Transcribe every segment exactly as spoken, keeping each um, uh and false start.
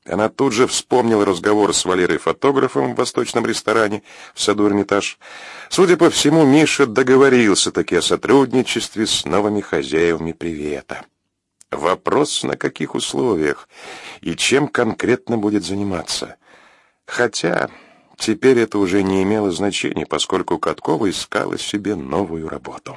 Она тут же вспомнила разговор с Валерой-фотографом в восточном ресторане в саду Эрмитаж. Судя по всему, Миша договорился-таки о сотрудничестве с новыми хозяевами «Привета». Вопрос, на каких условиях и чем конкретно будет заниматься. Хотя теперь это уже не имело значения, поскольку Каткова искала себе новую работу.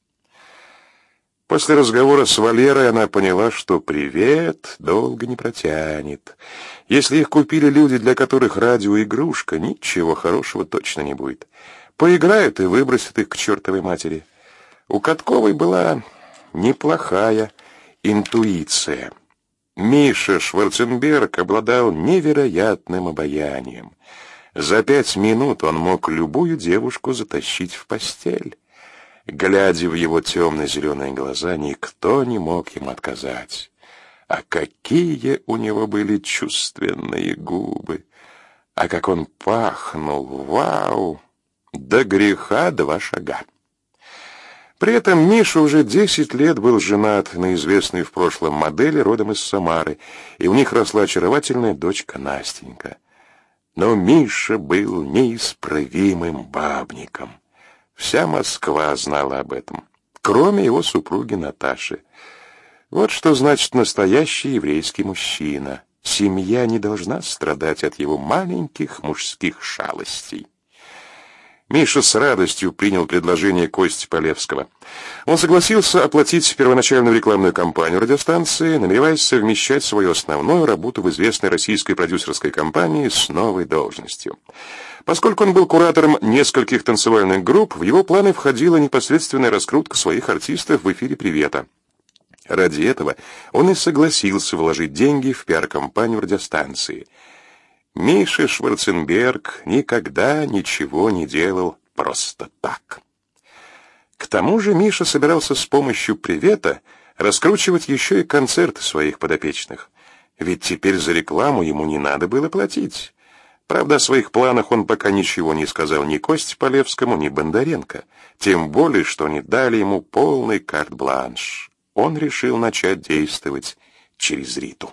После разговора с Валерой она поняла, что «Привет» долго не протянет. Если их купили люди, для которых радио игрушка, ничего хорошего точно не будет. Поиграют и выбросят их к чертовой матери. У Катковой была неплохая интуиция. Миша Шварценберг обладал невероятным обаянием. За пять минут он мог любую девушку затащить в постель. Глядя в его темно-зеленые глаза, никто не мог им отказать. А какие у него были чувственные губы! А как он пахнул! Вау! До греха два шага! При этом Миша уже десять лет был женат на известной в прошлом модели родом из Самары, и у них росла очаровательная дочка Настенька. Но Миша был неисправимым бабником. Вся Москва знала об этом, кроме его супруги Наташи. Вот что значит настоящий еврейский мужчина. Семья не должна страдать от его маленьких мужских шалостей. Миша с радостью принял предложение Кости Полевского. Он согласился оплатить первоначальную рекламную кампанию радиостанции, намереваясь совмещать свою основную работу в известной российской продюсерской компании с новой должностью. Поскольку он был куратором нескольких танцевальных групп, в его планы входила непосредственная раскрутка своих артистов в эфире «Привета». Ради этого он и согласился вложить деньги в пиар-компанию радиостанции. Миша Шварценберг никогда ничего не делал просто так. К тому же Миша собирался с помощью «Привета» раскручивать еще и концерты своих подопечных. Ведь теперь за рекламу ему не надо было платить. Правда, о своих планах он пока ничего не сказал ни Косте Полевскому, ни Бондаренко. Тем более, что они дали ему полный карт-бланш. Он решил начать действовать через Риту.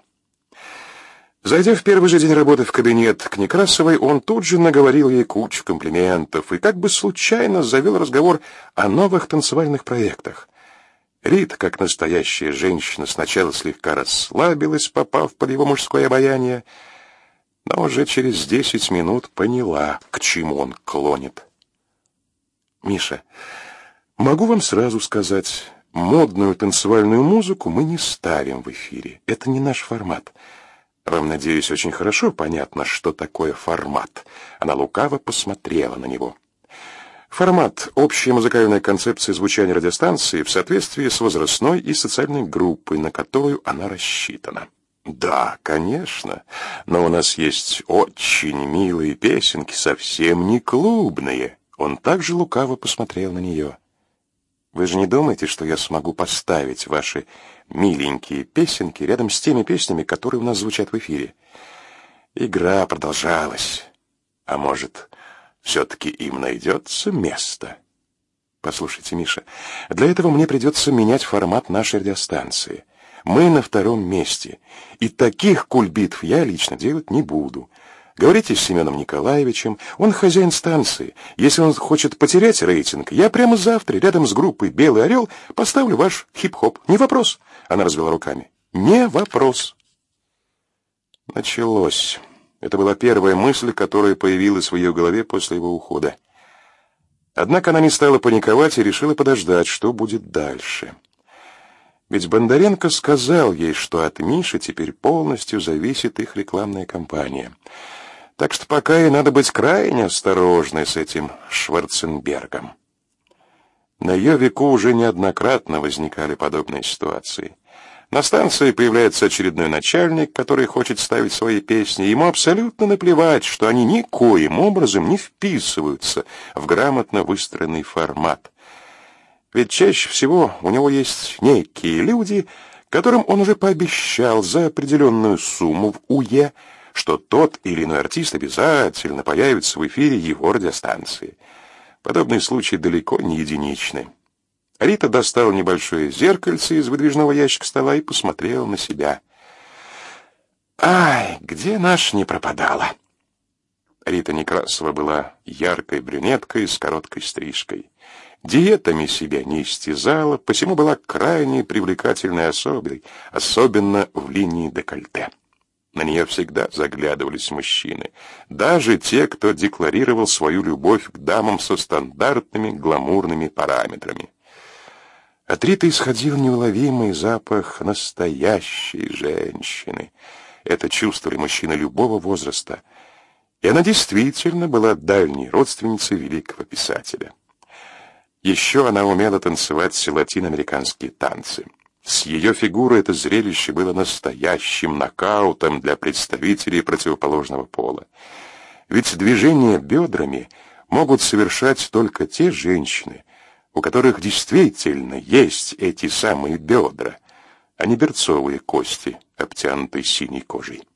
Зайдя в первый же день работы в кабинет к Некрасовой, он тут же наговорил ей кучу комплиментов и как бы случайно завел разговор о новых танцевальных проектах. Рита, как настоящая женщина, сначала слегка расслабилась, попав под его мужское обаяние, но уже через десять минут поняла, к чему он клонит. «Миша, могу вам сразу сказать, модную танцевальную музыку мы не ставим в эфире. Это не наш формат. Вам, надеюсь, очень хорошо понятно, что такое формат». Она лукаво посмотрела на него. Формат — общая музыкальная концепция звучания радиостанции в соответствии с возрастной и социальной группой, на которую она рассчитана. Да, конечно, но у нас есть очень милые песенки, совсем не клубные. Он также лукаво посмотрел на нее. Вы же не думаете, что я смогу поставить ваши миленькие песенки рядом с теми песнями, которые у нас звучат в эфире? Игра продолжалась. А может, все-таки им найдется место? Послушайте, Миша, для этого мне придется менять формат нашей радиостанции. Мы на втором месте, и таких кульбитов я лично делать не буду. Говорите с Семеном Николаевичем, он хозяин станции. Если он хочет потерять рейтинг, я прямо завтра рядом с группой «Белый орел» поставлю ваш хип-хоп. Не вопрос. Она развела руками. Не вопрос. Началось. Это была первая мысль, которая появилась в ее голове после его ухода. Однако она не стала паниковать и решила подождать, что будет дальше. Ведь Бондаренко сказал ей, что от Миши теперь полностью зависит их рекламная кампания. Так что пока ей надо быть крайне осторожной с этим Шварценбергом. На ее веку уже неоднократно возникали подобные ситуации. На станции появляется очередной начальник, который хочет ставить свои песни. Ему абсолютно наплевать, что они никоим образом не вписываются в грамотно выстроенный формат. Ведь чаще всего у него есть некие люди, которым он уже пообещал за определенную сумму в УЕ, что тот или иной артист обязательно появится в эфире его радиостанции. Подобные случаи далеко не единичны. Рита достала небольшое зеркальце из выдвижного ящика стола и посмотрела на себя. Ай, где наш не пропадала? Рита Некрасова была яркой брюнеткой с короткой стрижкой. Диетами себя не истязала, посему была крайне привлекательной особой, особенно в линии декольте. На нее всегда заглядывались мужчины, даже те, кто декларировал свою любовь к дамам со стандартными гламурными параметрами. От Риты исходил неуловимый запах настоящей женщины. Это чувствовали мужчины любого возраста, и она действительно была дальней родственницей великого писателя. Еще она умела танцевать латиноамериканские танцы. С ее фигурой это зрелище было настоящим нокаутом для представителей противоположного пола. Ведь движения бедрами могут совершать только те женщины, у которых действительно есть эти самые бедра, а не берцовые кости, обтянутые синей кожей.